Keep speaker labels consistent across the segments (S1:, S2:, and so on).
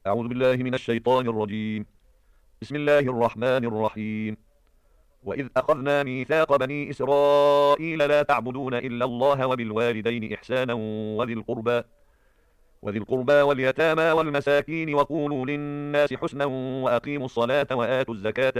S1: أعوذ بالله من الشيطان الرجيم. بسم الله الرحمن الرحيم. وإذ أخذنا ميثاق بني إسرائيل لا تعبدون إلا الله وبالوالدين إحسانا وذي القربى واليتامى والمساكين وقولوا للناس حسنا وأقيموا الصلاة وآتوا الزكاة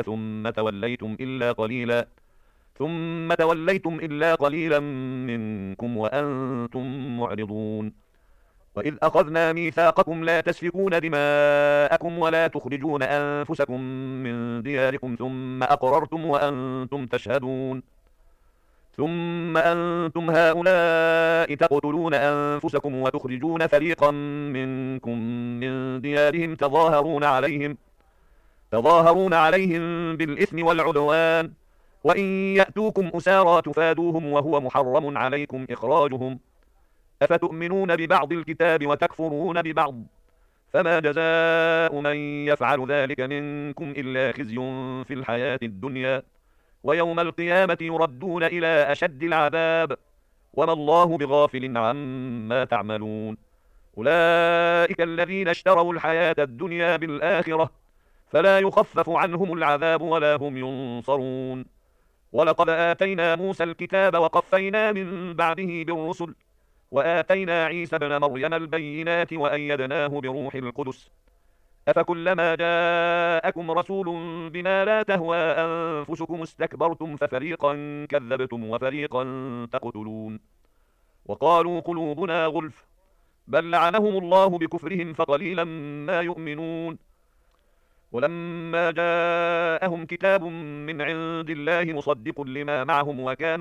S1: ثم توليتم إلا قليلا منكم وأنتم معرضون. وإذ أخذنا ميثاقكم لا تسفكون دماءكم ولا تخرجون أنفسكم من دياركم ثم أنتم هؤلاء تقتلون أنفسكم وتخرجون فريقا منكم من ديارهم تظاهرون عليهم بالإثم والعدوان وإن يأتوكم أسارى تفادوهم وهو محرم عليكم إخراجهم أفتؤمنون ببعض الكتاب وتكفرون ببعض فما جزاء من يفعل ذلك منكم إلا خزي في الحياة الدنيا ويوم القيامة يردون إلى أشد العذاب وما الله بغافل عما تعملون. أولئك الذين اشتروا الحياة الدنيا بالآخرة فلا يخفف عنهم العذاب ولا هم ينصرون. ولقد آتينا موسى الكتاب وقفينا من بعده بالرسل وآتينا عيسى ابن مريم البينات وأيدناه بروح القدس أفكلما جاءكم رسول بما لا تهوى أنفسكم استكبرتم ففريقا كذبتم وفريقا تقتلون. وقالوا قلوبنا غلف بل لعنهم الله بكفرهم فقليلا ما يؤمنون. ولما جاءهم كتاب من عند الله مصدق لما معهم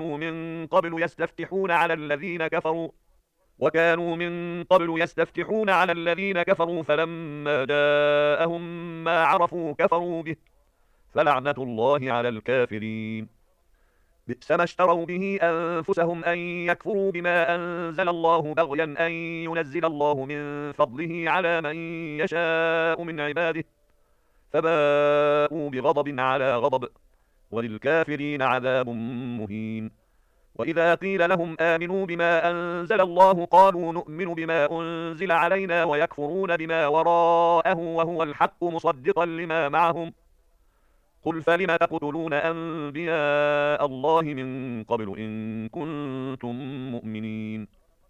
S1: وكانوا من قبل يستفتحون على الذين كفروا فلما جاءهم ما عرفوا كفروا به فلعنة الله على الكافرين. بئس ما اشتروا به أنفسهم أن يكفروا بما أنزل الله بغيا أن ينزل الله من فضله على من يشاء من عباده فباءوا بغضب على غضب وللكافرين عذاب مهين. وإذا قيل لهم آمنوا بما أنزل الله قالوا نؤمن بما أنزل علينا ويكفرون بما وراءه وهو الحق مصدقا لما معهم قل فلم تقتلون أنبياء الله من قبل إن كنتم مؤمنين.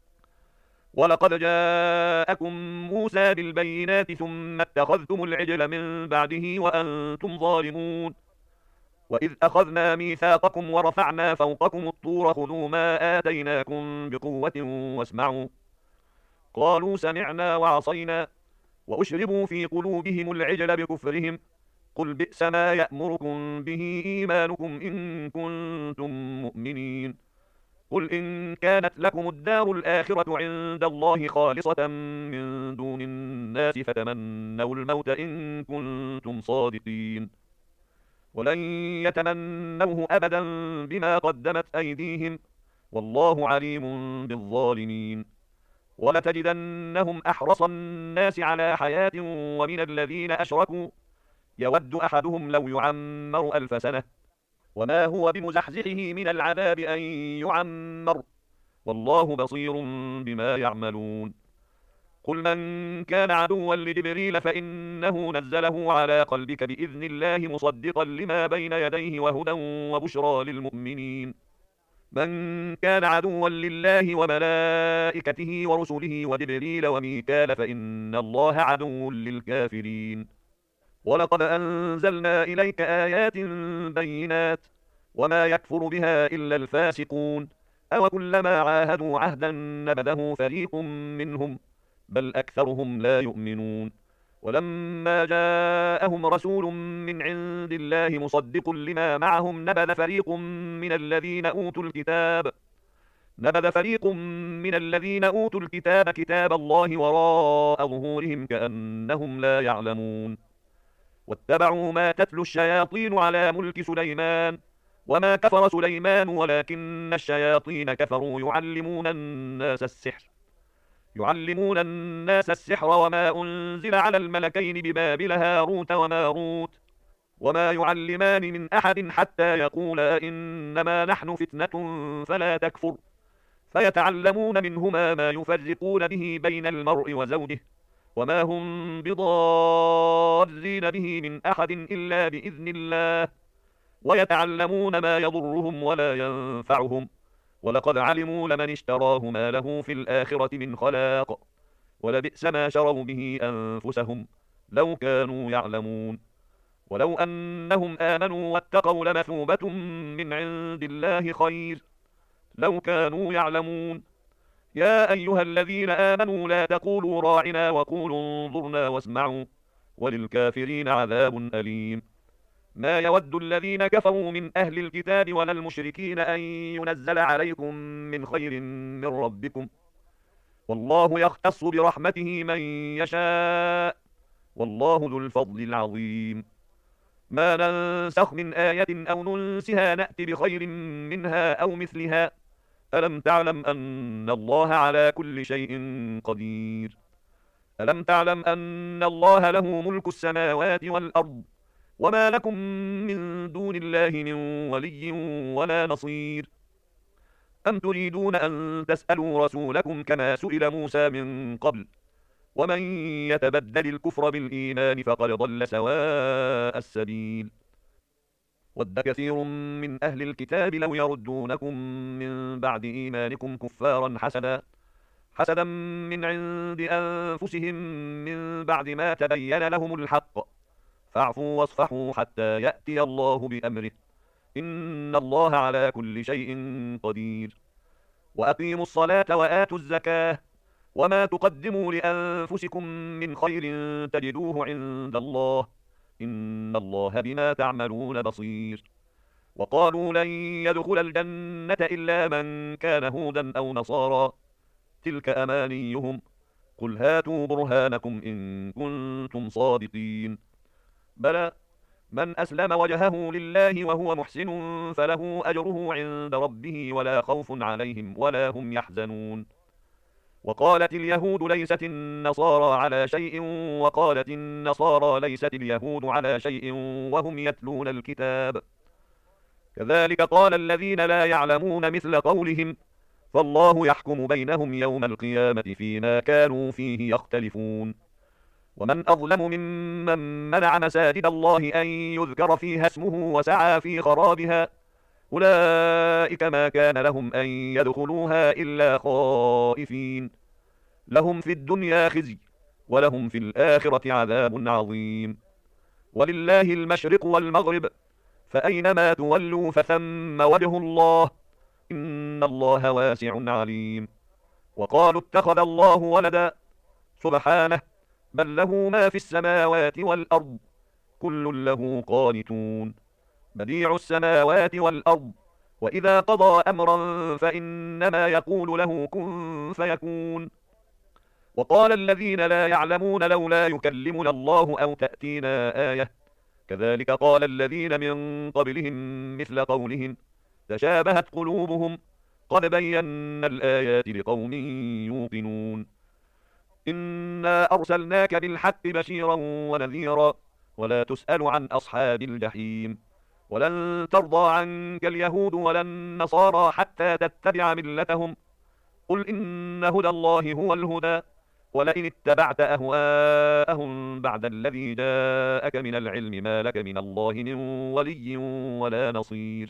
S1: ولقد جاءكم موسى بالبينات ثم اتخذتم العجل من بعده وأنتم ظالمون. وإذ أخذنا ميثاقكم ورفعنا فوقكم الطور خذوا ما آتيناكم بقوة واسمعوا قالوا سمعنا وعصينا وأشربوا في قلوبهم العجل بكفرهم قل بئس ما يأمركم به إيمانكم إن كنتم مؤمنين. قل إن كانت لكم الدار الآخرة عند الله خالصة من دون الناس فتمنوا الموت إن كنتم صادقين ولن يتمنوه أبدا بما قدمت أيديهم والله عليم بالظالمين. ولتجدنهم أحرص الناس على حياة ومن الذين أشركوا يود أحدهم لو يعمر 1000 سنة وما هو بمزحزحه من العذاب أن يعمر والله بصير بما يعملون. قل من كان عدوا لجبريل فإنه نزله على قلبك بإذن الله مصدقا لما بين يديه وهدى وبشرى للمؤمنين. من كان عدوا لله وملائكته ورسله وجبريل وميكال فإن الله عدو للكافرين. ولقد أنزلنا إليك آيات بينات وما يكفر بها إلا الفاسقون أوكلما عاهدوا عهدا نبذه فريق منهم بل أكثرهم لا يؤمنون. ولما جاءهم رسول من عند الله مصدق لما معهم نبذ فريق من الذين أوتوا الكتاب كتاب الله وراء ظهورهم كأنهم لا يعلمون. واتبعوا ما تتلو الشياطين على ملك سليمان وما كفر سليمان ولكن الشياطين كفروا يعلمون الناس السحر وما أنزل على الملكين ببابل هاروت وماروت وما يعلمان من أحد حتى يقولا إنما نحن فتنة فلا تكفر فيتعلمون منهما ما يفرقون به بين المرء وزوجه وما هم بضارين به من أحد إلا بإذن الله، ويتعلمون ما يضرهم ولا ينفعهم، ولقد علموا لمن اشتراه ما له في الآخرة من خلاق، ولبئس ما شروا به أنفسهم لو كانوا يعلمون. ولو أنهم آمنوا واتقوا لمثوبة من عند الله خير لو كانوا يعلمون. يا أيها الذين آمنوا لا تقولوا راعنا وقولوا انظرنا واسمعوا وللكافرين عذاب أليم. ما يود الذين كفروا من أهل الكتاب ولا المشركين أن ينزل عليكم من خير من ربكم، والله يختص برحمته من يشاء، والله ذو الفضل العظيم. ما ننسخ من آية أو ننسها نأت بخير منها أو مثلها، ألم تعلم أن الله على كل شيء قدير. ألم تعلم أن الله له ملك السماوات والأرض، وما لكم من دون الله من ولي ولا نصير. أم تريدون أن تسألوا رسولكم كما سئل موسى من قبل، ومن يتبدل الكفر بالإيمان فقد ضل سواء السبيل. ود كثير من أهل الكتاب لو يردونكم من بعد إيمانكم كفارا حسدا من عند أنفسهم من بعد ما تبين لهم الحق، فاعفوا واصفحوا حتى يأتي الله بأمره، إن الله على كل شيء قدير. وأقيموا الصلاة وآتوا الزكاة، وما تقدموا لأنفسكم من خير تجدوه عند الله، إن الله بما تعملون بصير. وقالوا لن يدخل الجنة إلا من كان هودا أو نصارى، تلك أمانيهم، قل هاتوا برهانكم إن كنتم صادقين. بلى، من أسلم وجهه لله وهو محسن فله أجره عند ربه ولا خوف عليهم ولا هم يحزنون. وقالت اليهود ليست النصارى على شيء، وقالت النصارى ليست اليهود على شيء وهم يتلون الكتاب، كذلك قال الذين لا يعلمون مثل قولهم، فالله يحكم بينهم يوم القيامة فيما كانوا فيه يختلفون. ومن أظلم ممن منع مساجد الله أن يذكر فيها اسمه وسعى في خرابها، أولئك ما كان لهم أن يدخلوها إلا خائفين، لهم في الدنيا خزي ولهم في الآخرة عذاب عظيم. ولله المشرق والمغرب، فأينما تولوا فثم وجه الله، إن الله واسع عليم. وقالوا اتخذ الله ولدا، سبحانه، بل له ما في السماوات والأرض، كل له قانتون، بديع السماوات والأرض، وإذا قضى أمرا فإنما يقول له كن فيكون. وقال الذين لا يعلمون لولا يكلمنا الله أو تأتينا آية، كذلك قال الذين من قبلهم مثل قولهم، تشابهت قلوبهم، قد بينا الآيات لقوم يوقنون. إنا أرسلناك بالحق بشيرا ونذيرا، ولا تسأل عن أصحاب الجحيم. ولن ترضى عنك اليهود ولا النصارى حتى تتبع ملتهم، قل إن هدى الله هو الهدى، ولئن اتبعت أهواءهم بعد الذي جاءك من العلم ما لك من الله من ولي ولا نصير.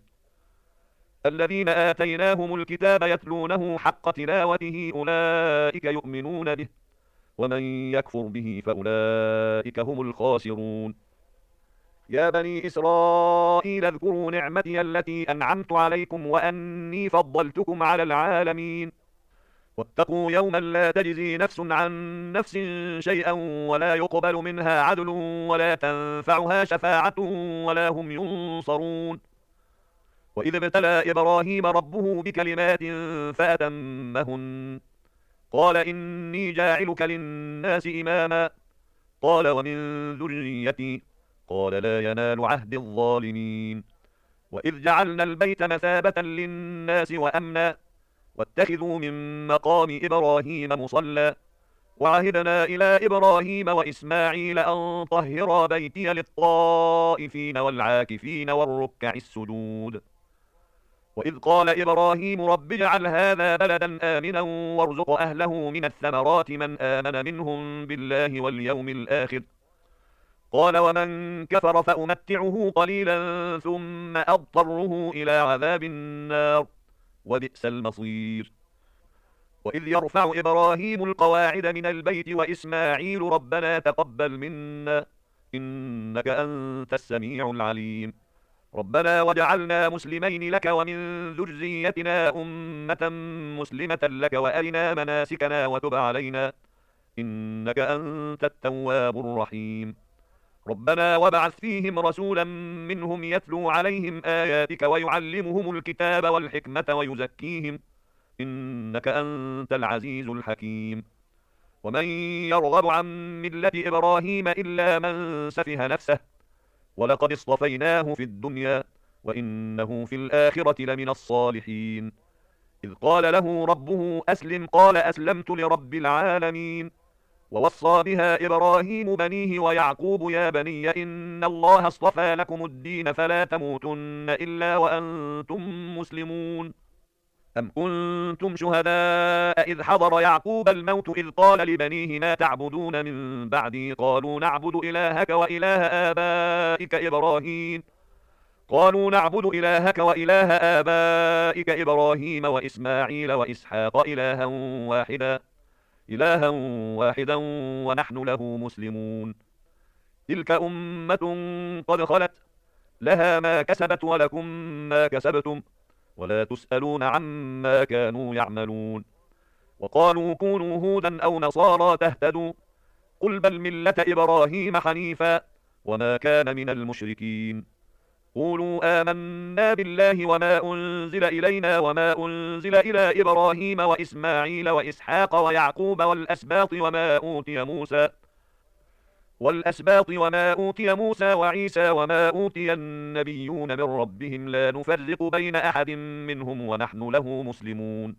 S1: الذين آتيناهم الكتاب يتلونه حق تلاوته أولئك يؤمنون به، ومن يكفر به فأولئك هم الخاسرون. يا بني إسرائيل اذكروا نعمتي التي أنعمت عليكم وأني فضلتكم على العالمين. واتقوا يوما لا تجزي نفس عن نفس شيئا ولا يقبل منها عدل ولا تنفعها شفاعة ولا هم ينصرون. وإذ ابتلى إبراهيم ربه بكلمات فأتمهن، قال إني جاعلك للناس إماما، قال ومن ذريتي، قال لا ينال عهد الظالمين. وإذ جعلنا البيت مثابة للناس وأمنا، واتخذوا من مقام إبراهيم مصلى، وعهدنا إلى إبراهيم وإسماعيل أن طهرا بيتي للطائفين والعاكفين والركع السجود. وإذ قال إبراهيم رب اجعل هذا بلدا آمنا وارزق أهله من الثمرات من آمن منهم بالله واليوم الآخر قال ومن كفر فأمتعه قليلا ثم أضطره إلى عذاب النار وبئس المصير. وإذ يرفع إبراهيم القواعد من البيت وإسماعيل ربنا تقبل منا إنك أنت السميع العليم ربنا وجعلنا مسلمين لك ومن ذريتنا أمة مسلمة لك وأرنا مناسكنا وتب علينا إنك أنت التواب الرحيم ربنا وابعث فيهم رسولا منهم يتلو عليهم آياتك ويعلمهم الكتاب والحكمة ويزكيهم إنك أنت العزيز الحكيم ومن يرغب عن ملة إبراهيم إلا من سفه نفسه ولقد اصطفيناه في الدنيا وإنه في الآخرة لمن الصالحين إذ قال له ربه أسلم قال أسلمت لرب العالمين ووصى بها إبراهيم بنيه ويعقوب يا بني إن الله اصطفى لكم الدين فلا تموتن إلا وأنتم مسلمون أم كنتم شهداء إذ حضر يعقوب الموت إذ قال لبنيه ما تعبدون من بعدي قالوا نعبد إلهك وإله آبائك إبراهيم وإسماعيل وإسحاق إلها واحدا ونحن له مسلمون تلك أمة قد خلت لها ما كسبت ولكم ما كسبتم ولا تسألون عما كانوا يعملون وقالوا كونوا هودا أو نصارى تهتدوا قل بل ملة إبراهيم حنيفا وما كان من المشركين قولوا آمنا بالله وما أنزل إلينا وما أنزل إلى إبراهيم وإسماعيل وإسحاق ويعقوب والأسباط وما أوتي موسى وعيسى وما أوتي النبيون من ربهم لا نفرق بين أحد منهم ونحن له مسلمون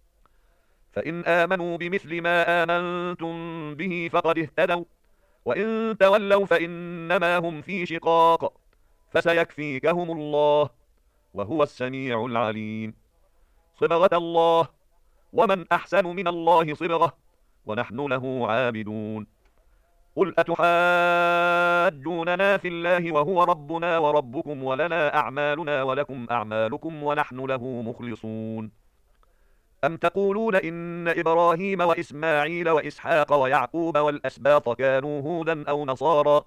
S1: فإن آمنوا بمثل ما آمنتم به فقد اهتدوا وإن تولوا فإنما هم في شقاق فسيكفيكهم الله وهو السميع العليم صبغة الله ومن أحسن من الله صبغة ونحن له عابدون قل أتحاجوننا في الله وهو ربنا وربكم ولنا أعمالنا ولكم أعمالكم ونحن له مخلصون أم تقولون إن إبراهيم وإسماعيل وإسحاق ويعقوب والأسباط كانوا هودا أو نصارى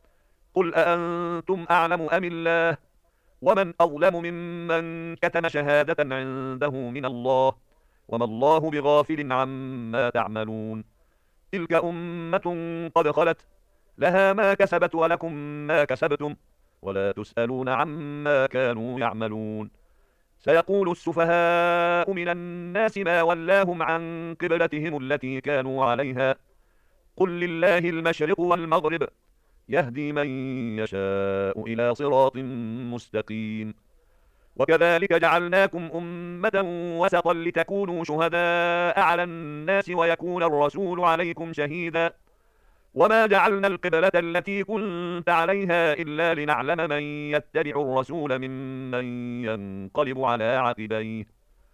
S1: قل أأنتم أعلم أم الله ومن أظلم ممن كتم شهادة عنده من الله وما الله بغافل عما تعملون تلك أمة قد خلت لها ما كسبت ولكم ما كسبتم ولا تسألون عما كانوا يعملون سيقول السفهاء من الناس ما ولاهم عن قبلتهم التي كانوا عليها قل لله المشرق والمغرب يهدي من يشاء إلى صراط مستقيم وكذلك جعلناكم أمة وسطا لتكونوا شهداء على الناس ويكون الرسول عليكم شهيدا وما جعلنا القبلة التي كنت عليها إلا لنعلم من يتبع الرسول ممن ينقلب على عقبيه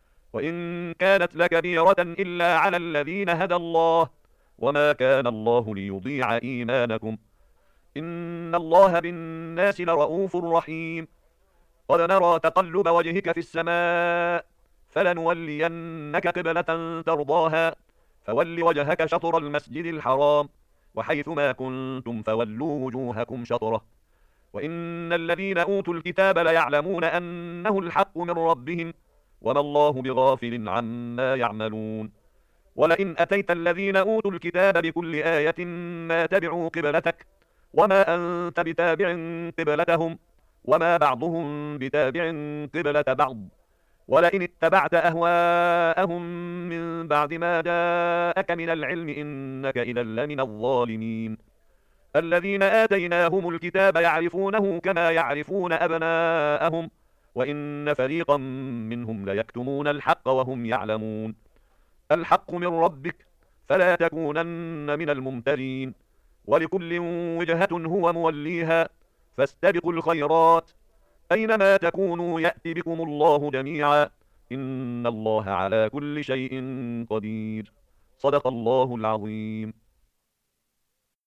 S1: وإن كانت لكبيرة إلا على الذين هدى الله وما كان الله ليضيع إيمانكم إن الله بالناس لرؤوف رحيم قد نرى تقلب وجهك في السماء فلنولينك قبلة ترضاها فول وجهك شطر المسجد الحرام وحيث ما كنتم فولوا وجوهكم شطره وإن الذين أوتوا الكتاب ليعلمون أنه الحق من ربهم وما الله بغافل عما يعملون ولئن أتيت الذين أوتوا الكتاب بكل آية ما تبعوا قبلتك وما أنت بتابع قبلتهم وما بعضهم بتابع قبلة بعض ولئن اتبعت أهواءهم من بعد ما جاءك من العلم إنك إذا لمن الظالمين الذين آتيناهم الكتاب يعرفونه كما يعرفون أبناءهم وإن فريقا منهم ليكتمون الحق وهم يعلمون الحق من ربك فلا تكونن من الممترين ولكل وجهة هو موليها فاستبقوا الخيرات أينما تكونوا يأت بكم الله جميعا إن الله على كل شيء قدير. صدق الله العظيم.